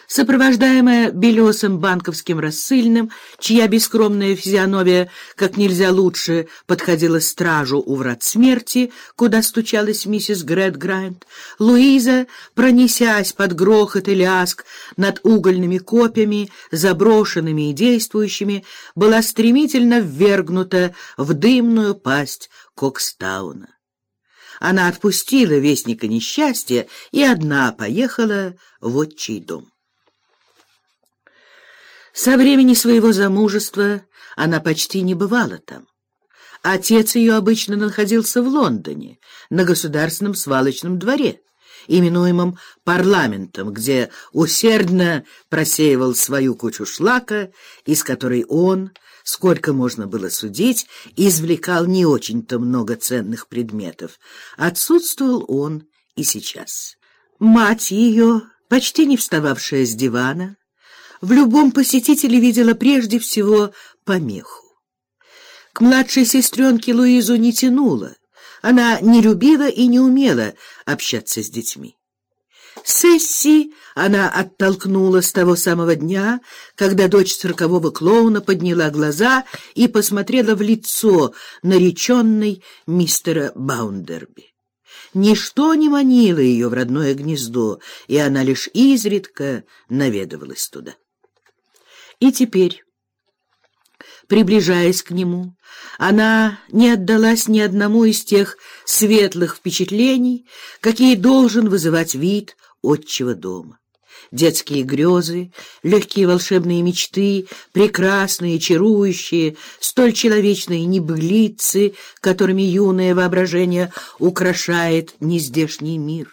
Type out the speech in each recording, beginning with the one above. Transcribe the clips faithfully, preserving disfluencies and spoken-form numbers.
Сопровождаемая белесым банковским рассыльным, чья бескромная физиономия как нельзя лучше подходила стражу у врат смерти, куда стучалась миссис Грэдграйнд, Луиза, пронесясь под грохот и лязг над угольными копьями, заброшенными и действующими, была стремительно ввергнута в дымную пасть Кокстауна. Она отпустила вестника несчастья и одна поехала в отчий дом. Со времени своего замужества она почти не бывала там. Отец ее обычно находился в Лондоне, на государственном свалочном дворе, именуемом парламентом, где усердно просеивал свою кучу шлака, из которой он, сколько можно было судить, извлекал не очень-то много ценных предметов. Отсутствовал он и сейчас. Мать ее, почти не встававшая с дивана, в любом посетителе видела прежде всего помеху. К младшей сестренке Луизу не тянуло. Она не любила и не умела общаться с детьми. Сесси она оттолкнула с того самого дня, когда дочь циркового клоуна подняла глаза и посмотрела в лицо нареченной мистера Баундерби. Ничто не манило ее в родное гнездо, и она лишь изредка наведывалась туда. И теперь, приближаясь к нему, она не отдалась ни одному из тех светлых впечатлений, какие должен вызывать вид отчего дома. Детские грезы, легкие волшебные мечты, прекрасные, чарующие, столь человечные небылицы, которыми юное воображение украшает нездешний мир.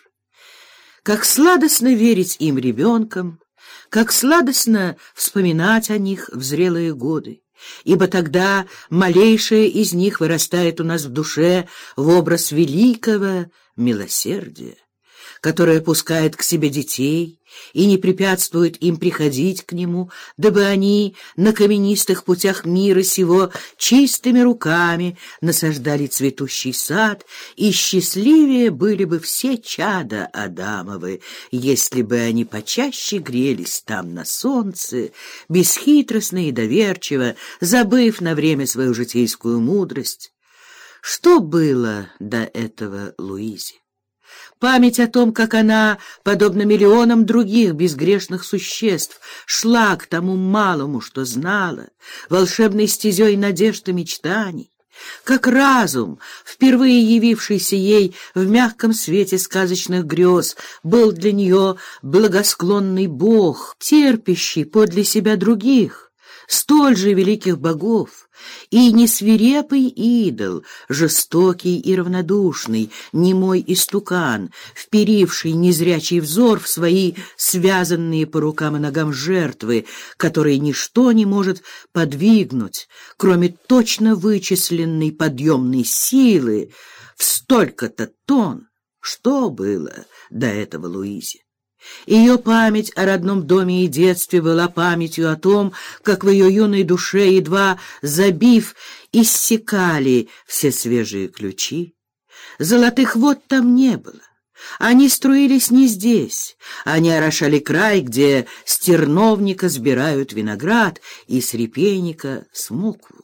Как сладостно верить им ребенком, как сладостно вспоминать о них в зрелые годы, ибо тогда малейшее из них вырастает у нас в душе в образ великого милосердия, которое пускает к себе детей и не препятствует им приходить к нему, дабы они на каменистых путях мира сего чистыми руками насаждали цветущий сад, и счастливее были бы все чада Адамовы, если бы они почаще грелись там на солнце, бесхитростно и доверчиво, забыв на время свою житейскую мудрость. Что было до этого Луизе? Память о том, как она, подобно миллионам других безгрешных существ, шла к тому малому, что знала, волшебной стезей надежд и мечтаний, как разум, впервые явившийся ей в мягком свете сказочных грез, был для нее благосклонный Бог, терпящий подле себя других, столь же великих богов, и не свирепый идол, жестокий и равнодушный, немой истукан, вперивший незрячий взор в свои связанные по рукам и ногам жертвы, которые ничто не может подвигнуть, кроме точно вычисленной подъемной силы в столько-то тонн. Что было до этого Луизе? Ее память о родном доме и детстве была памятью о том, как в ее юной душе, едва забив, иссякали все свежие ключи. Золотых вод там не было. Они струились не здесь. Они орошали край, где с терновника сбирают виноград и с репейника смокву.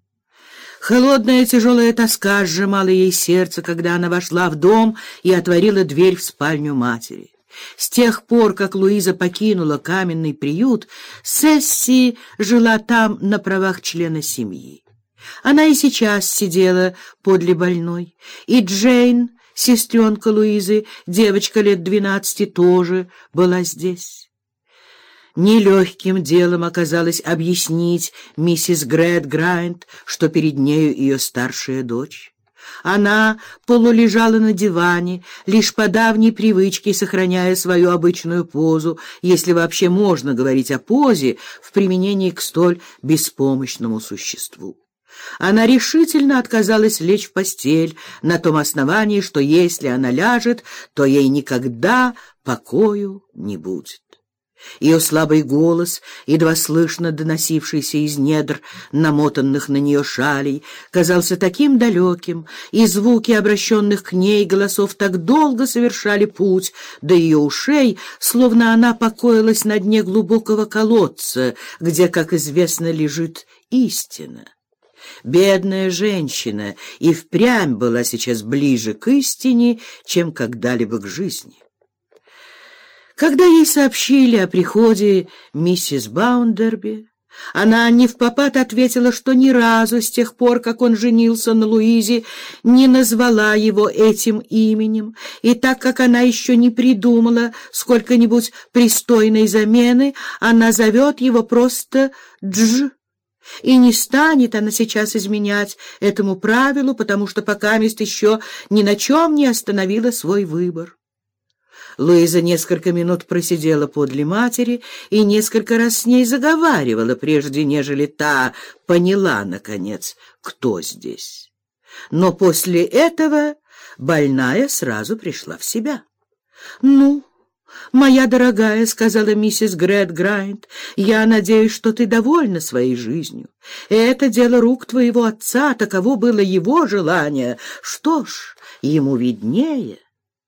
Холодная тяжелая тоска сжимала ей сердце, когда она вошла в дом и отворила дверь в спальню матери. С тех пор, как Луиза покинула каменный приют, Сесси жила там на правах члена семьи. Она и сейчас сидела подле больной, и Джейн, сестренка Луизы, девочка лет двенадцати, тоже была здесь. Нелегким делом оказалось объяснить миссис Грэдграйнд, что перед нею ее старшая дочь. Она полулежала на диване, лишь по давней привычке сохраняя свою обычную позу, если вообще можно говорить о позе в применении к столь беспомощному существу. Она решительно отказалась лечь в постель на том основании, что если она ляжет, то ей никогда покою не будет. Ее слабый голос, едва слышно доносившийся из недр намотанных на нее шалей, казался таким далеким, и звуки обращенных к ней голосов так долго совершали путь до ее ушей, словно она покоилась на дне глубокого колодца, где, как известно, лежит истина. Бедная женщина и впрямь была сейчас ближе к истине, чем когда-либо к жизни. Когда ей сообщили о приходе миссис Баундерби, она невпопад ответила, что ни разу с тех пор, как он женился на Луизе, не назвала его этим именем, и так как она еще не придумала сколько-нибудь пристойной замены, она зовет его просто Дж. И не станет она сейчас изменять этому правилу, потому что покамест еще ни на чем не остановила свой выбор. Луиза несколько минут просидела подле матери и несколько раз с ней заговаривала, прежде нежели та поняла, наконец, кто здесь. Но после этого больная сразу пришла в себя. «Ну, моя дорогая, — сказала миссис Грэдграйнд, — я надеюсь, что ты довольна своей жизнью. Это дело рук твоего отца, таково было его желание. Что ж, ему виднее».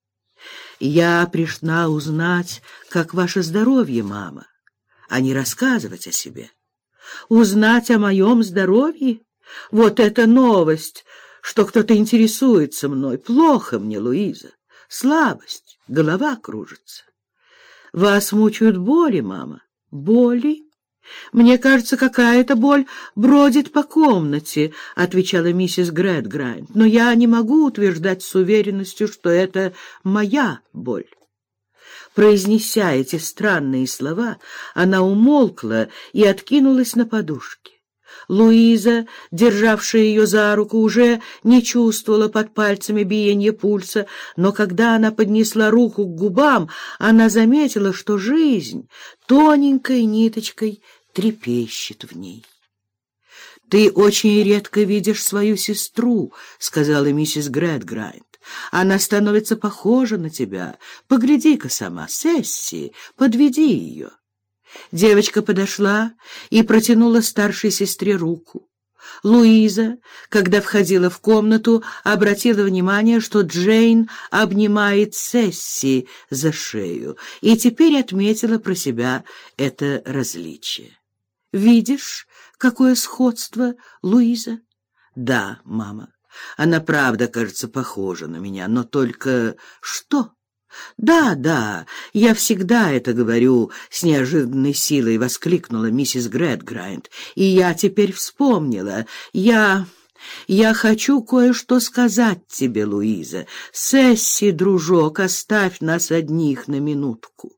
«Я пришла узнать, как ваше здоровье, мама, а не рассказывать о себе». «Узнать о моем здоровье? Вот это новость, что кто-то интересуется мной. Плохо мне, Луиза. Слабость, голова кружится». «Вас мучают боли, мама?» «Боли? Мне кажется, какая-то боль бродит по комнате», — отвечала миссис Грэдграйнд, «но я не могу утверждать с уверенностью, что это моя боль». Произнеся эти странные слова, она умолкла и откинулась на подушки. Луиза, державшая ее за руку, уже не чувствовала под пальцами биения пульса, но когда она поднесла руку к губам, она заметила, что жизнь тоненькой ниточкой трепещет в ней. «Ты очень редко видишь свою сестру», — сказала миссис Грэдграйнд. «Она становится похожа на тебя. Погляди-ка сама, Сесси, подведи ее». Девочка подошла и протянула старшей сестре руку. Луиза, когда входила в комнату, обратила внимание, что Джейн обнимает Сесси за шею, и теперь отметила про себя это различие. «Видишь, какое сходство, Луиза?» «Да, мама, она правда кажется похожа на меня, но только что?» «Да, да, я всегда это говорю», — с неожиданной силой воскликнула миссис Грэдграйнд. «И я теперь вспомнила. Я... я хочу кое-что сказать тебе, Луиза. Сесси, дружок, оставь нас одних на минутку».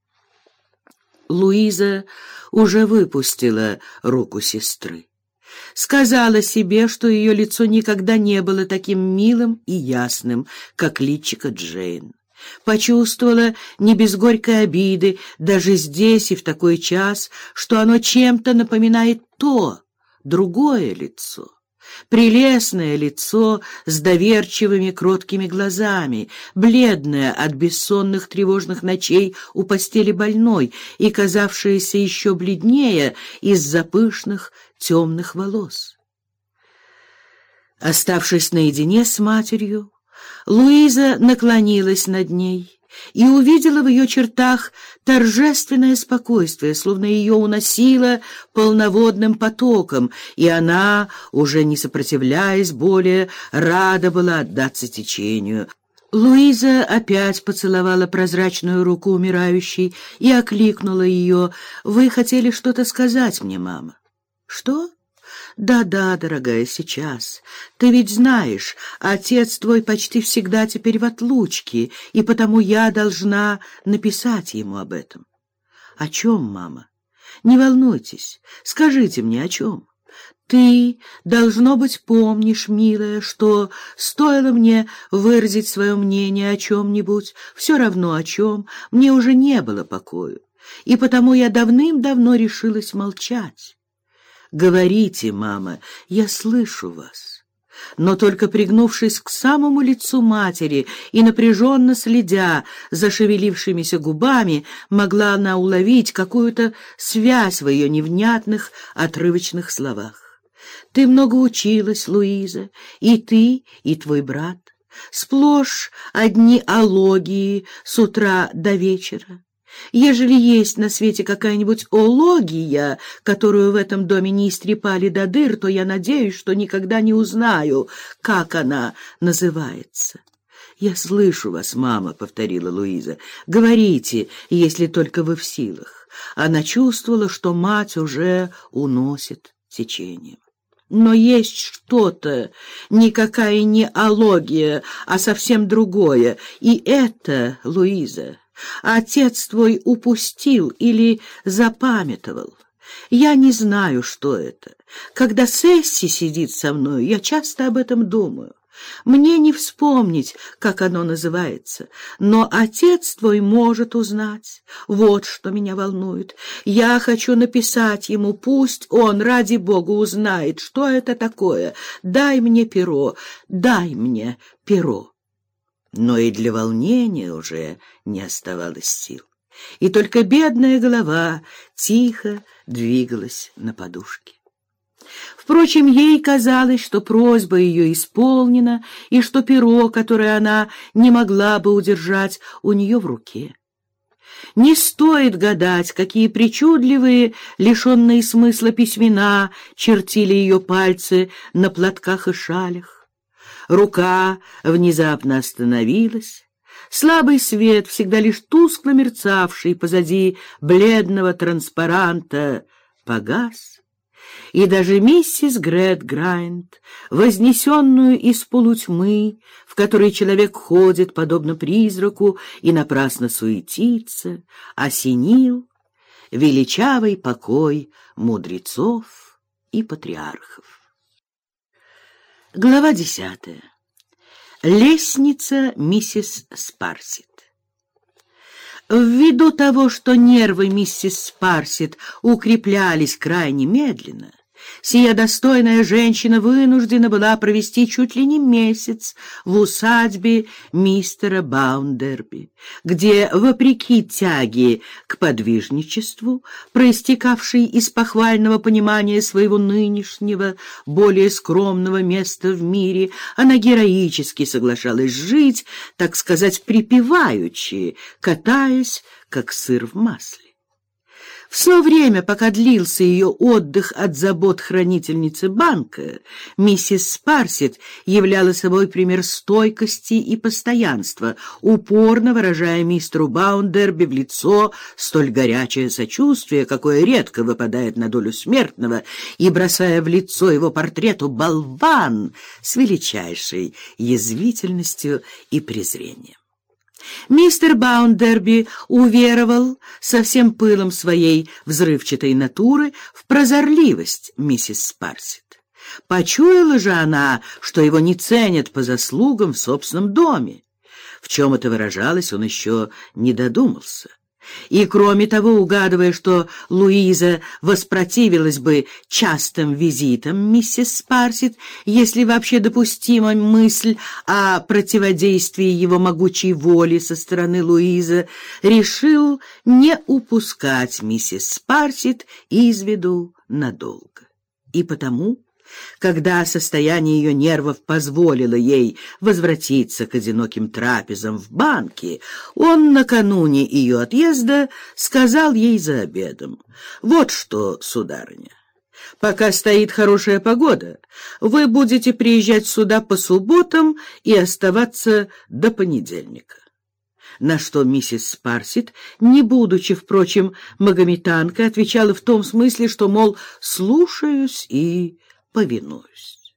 Луиза уже выпустила руку сестры. Сказала себе, что ее лицо никогда не было таким милым и ясным, как личико Джейн. Почувствовала не без горькой обиды даже здесь и в такой час, что оно чем-то напоминает то, другое лицо. Прелестное лицо с доверчивыми кроткими глазами, бледное от бессонных тревожных ночей у постели больной и казавшееся еще бледнее из-за пышных темных волос. Оставшись наедине с матерью, Луиза наклонилась над ней и увидела в ее чертах торжественное спокойствие, словно ее уносило полноводным потоком, и она, уже не сопротивляясь более, рада была отдаться течению. Луиза опять поцеловала прозрачную руку умирающей и окликнула ее: «Вы хотели что-то сказать мне, мама?» «Что?» «Да-да, дорогая, сейчас. Ты ведь знаешь, отец твой почти всегда теперь в отлучке, и потому я должна написать ему об этом». «О чем, мама? Не волнуйтесь, скажите мне, о чем? Ты, должно быть, помнишь, милая, что стоило мне выразить свое мнение о чем-нибудь, все равно о чем, мне уже не было покою, и потому я давным-давно решилась молчать». «Говорите, мама, я слышу вас». но только пригнувшись к самому лицу матери и напряженно следя за шевелившимися губами, могла она уловить какую-то связь в ее невнятных, отрывочных словах. «Ты много училась, Луиза, и ты, и твой брат. Сплошь одни алогии с утра до вечера. Ежели есть на свете какая-нибудь ология, которую в этом доме не истрепали до дыр, то я надеюсь, что никогда не узнаю, как она называется». «Я слышу вас, мама», — повторила Луиза. «Говорите, если только вы в силах». Она чувствовала, что мать уже уносит течением. «Но есть что-то, никакая не алогия, а совсем другое, и это, Луиза, отец твой упустил или запамятовал. Я не знаю, что это. Когда Сесси сидит со мной, я часто об этом думаю. Мне не вспомнить, как оно называется, но отец твой может узнать. Вот что меня волнует. Я хочу написать ему, пусть он, ради Бога, узнает, что это такое. Дай мне перо, дай мне перо». Но и для волнения уже не оставалось сил, и только бедная голова тихо двигалась на подушке. Впрочем, ей казалось, что просьба ее исполнена, и что перо, которое она не могла бы удержать, у нее в руке. Не стоит гадать, какие причудливые, лишенные смысла письмена чертили ее пальцы на платках и шалях. Рука внезапно остановилась. Слабый свет, всегда лишь тускло мерцавший позади бледного транспаранта, погас, и даже миссис Грэдграйнд, вознесенную из полутьмы, в которой человек ходит, подобно призраку, и напрасно суетится, осенил величавый покой мудрецов и патриархов. Глава десятая. Лестница миссис Спарсит. Ввиду того, что нервы миссис Спарсит укреплялись крайне медленно, сия достойная женщина вынуждена была провести чуть ли не месяц в усадьбе мистера Баундерби, где, вопреки тяге к подвижничеству, проистекавшей из похвального понимания своего нынешнего, более скромного места в мире, она героически соглашалась жить, так сказать, припеваючи, катаясь, как сыр в масле. Все время, пока длился ее отдых от забот хранительницы банка, миссис Спарсит являла собой пример стойкости и постоянства, упорно выражая мистеру Баундерби в лицо столь горячее сочувствие, какое редко выпадает на долю смертного, и бросая в лицо его портрету болван с величайшей язвительностью и презрением. Мистер Баундерби уверовал со всем пылом своей взрывчатой натуры в прозорливость миссис Спарсит. Почуяла же она, что его не ценят по заслугам в собственном доме. В чем это выражалось, он еще не додумался. И, кроме того, угадывая, что Луиза воспротивилась бы частым визитам миссис Спарсит, если вообще допустима мысль о противодействии его могучей воли со стороны Луизы, решил не упускать миссис Спарсит из виду надолго. И потому, когда состояние ее нервов позволило ей возвратиться к одиноким трапезам в банке, он накануне ее отъезда сказал ей за обедом: «Вот что, сударыня, пока стоит хорошая погода, вы будете приезжать сюда по субботам и оставаться до понедельника». На что миссис Спарсит, не будучи, впрочем, магометанкой, отвечала в том смысле, что, мол, слушаюсь и повинуюсь.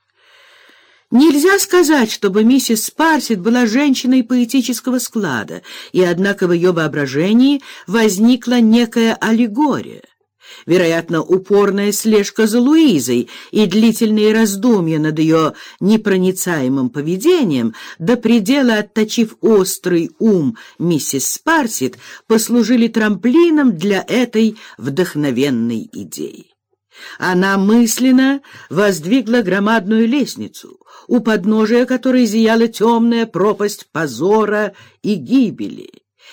Нельзя сказать, чтобы миссис Спарсит была женщиной поэтического склада, и однако в ее воображении возникла некая аллегория. Вероятно, упорная слежка за Луизой и длительные раздумья над ее непроницаемым поведением, до предела отточив острый ум миссис Спарсит, послужили трамплином для этой вдохновенной идеи. Она мысленно воздвигла громадную лестницу, у подножия которой зияла темная пропасть позора и гибели.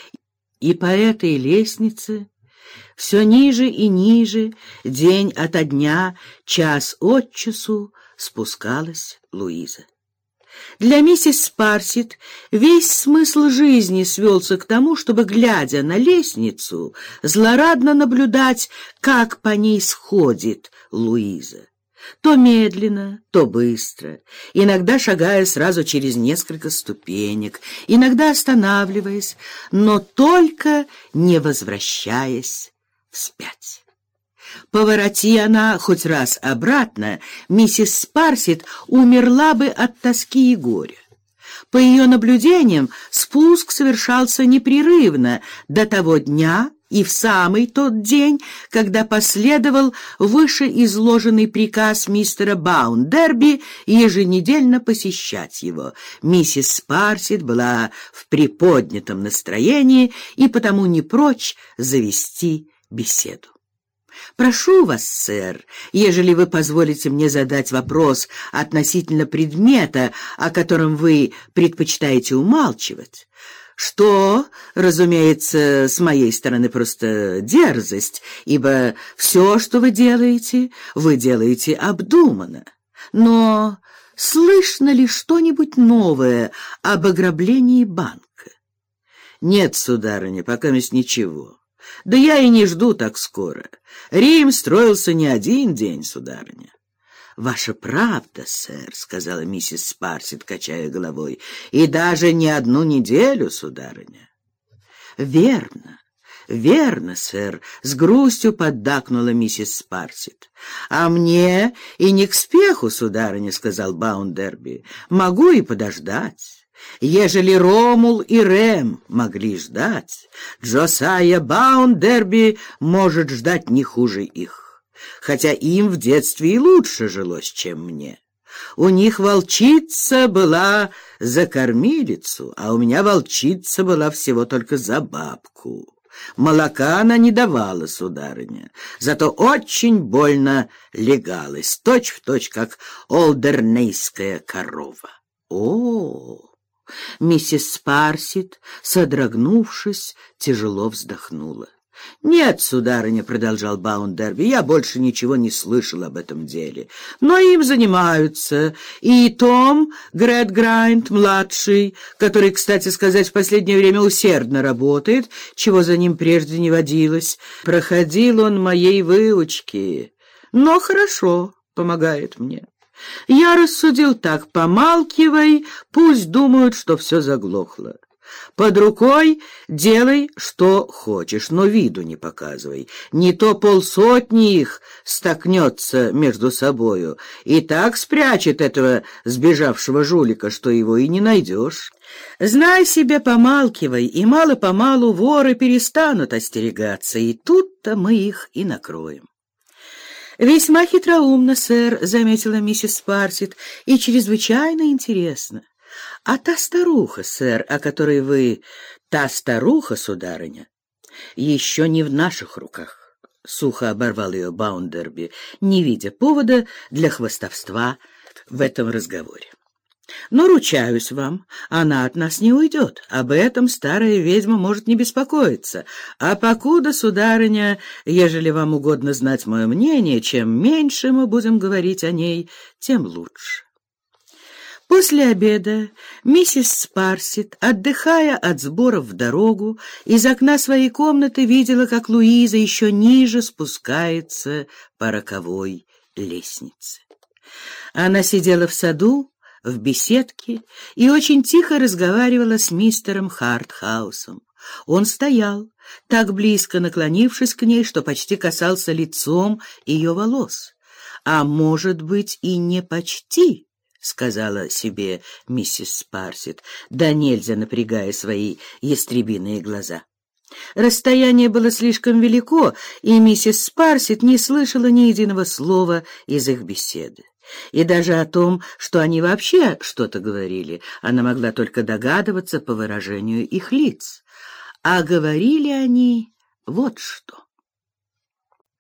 И по этой лестнице все ниже и ниже, день ото дня, час от часу спускалась Луиза. Для миссис Спарсит весь смысл жизни свелся к тому, чтобы, глядя на лестницу, злорадно наблюдать, как по ней сходит Луиза. То медленно, то быстро, иногда шагая сразу через несколько ступенек, иногда останавливаясь, но только не возвращаясь вспять. Повороти она хоть раз обратно, миссис Спарсит умерла бы от тоски и горя. По ее наблюдениям, спуск совершался непрерывно до того дня и в самый тот день, когда последовал вышеизложенный приказ мистера Баундерби еженедельно посещать его. Миссис Спарсит была в приподнятом настроении и потому не прочь завести беседу. «Прошу вас, сэр, ежели вы позволите мне задать вопрос относительно предмета, о котором вы предпочитаете умалчивать, что, разумеется, с моей стороны просто дерзость, ибо все, что вы делаете, вы делаете обдуманно. Но слышно ли что-нибудь новое об ограблении банка?» «Нет, сударыня, покаместь ничего. Да я и не жду так скоро. Рим строился не один день, сударыня». «Ваша правда, сэр», — сказала миссис Спарсит, качая головой, — «и даже не одну неделю, сударыня». «Верно, верно, сэр», — с грустью поддакнула миссис Спарсит. «А мне и не к спеху, сударыня», — сказал Баундерби, — «могу и подождать». Ежели Ромул и Рем могли ждать, Джосайя Баундерби может ждать не хуже их, хотя им в детстве и лучше жилось, чем мне. У них волчица была за кормилицу, а у меня волчица была всего только за бабку. Молока она не давала, сударыня, зато очень больно легалась, точь-в-точь, как олдернейская корова. О-о-о! Миссис Спарсит, содрогнувшись, тяжело вздохнула. «Нет, сударыня», — продолжал Баундерби, — «я больше ничего не слышал об этом деле. Но им занимаются и Том Грэдграйнд, младший, который, кстати сказать, в последнее время усердно работает, чего за ним прежде не водилось. Проходил он моей выучки, но хорошо помогает мне. Я рассудил так: помалкивай, пусть думают, что все заглохло. Под рукой делай, что хочешь, но виду не показывай. Не то полсотни их столкнется между собою и так спрячет этого сбежавшего жулика, что его и не найдешь. Знай себе, помалкивай, и мало-помалу воры перестанут остерегаться, и тут-то мы их и накроем». «Весьма хитроумно, сэр», — заметила миссис Спарсит, — «и чрезвычайно интересно. А та старуха, сэр, о которой вы... Та старуха, сударыня, еще не в наших руках», — сухо оборвал ее Баундерби, не видя повода для хвастовства в этом разговоре. «Но, ручаюсь вам, она от нас не уйдет. Об этом старая ведьма может не беспокоиться. А покуда, сударыня, ежели вам угодно знать мое мнение, чем меньше мы будем говорить о ней, тем лучше». После обеда миссис Спарсит, отдыхая от сборов в дорогу, из окна своей комнаты видела, как Луиза еще ниже спускается по роковой лестнице. Она сидела в саду, в беседке, и очень тихо разговаривала с мистером Хартхаусом. Он стоял, так близко наклонившись к ней, что почти касался лицом ее волос. «А может быть, и не почти», — сказала себе миссис Спарсит, да нельзя напрягая свои ястребиные глаза. Расстояние было слишком велико, и миссис Спарсит не слышала ни единого слова из их беседы. И даже о том, что они вообще что-то говорили, она могла только догадываться по выражению их лиц. А говорили они вот что.